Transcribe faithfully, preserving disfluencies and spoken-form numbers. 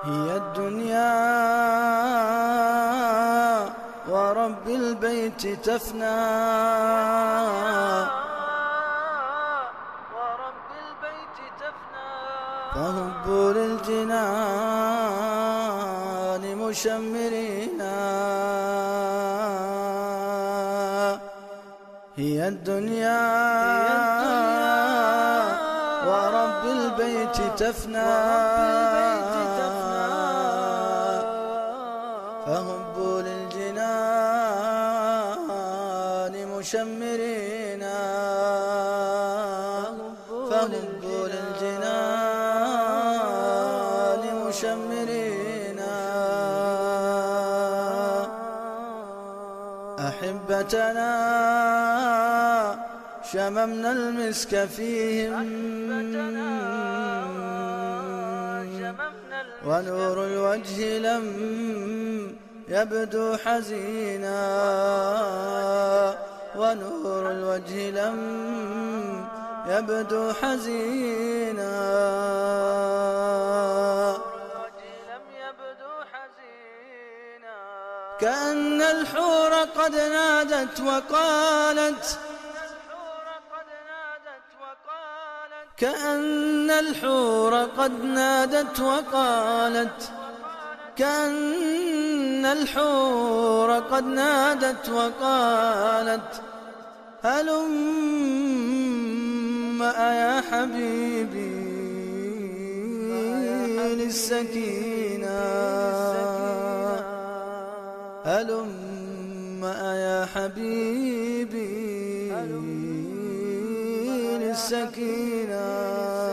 هي الدنيا ورب البيت تفنى، فهبوا للجنان مشمرين. هي الدنيا ورب البيت تفنى، فهبوا للجنان مشمرين، فهبوا للجنان مشمرين. أحبتنا شممنا المسك فيهم، ونور الوجه لم يبدو حزينا، ونور الوجه لم يبدو حزينا. كأن الحور قد نادت وقالت، كأن الحور قد نادت وقالت، كأن الحور قد نادت وقالت هلم يا حبيبي للسكينة، هلم يا حبيبي للسكينة.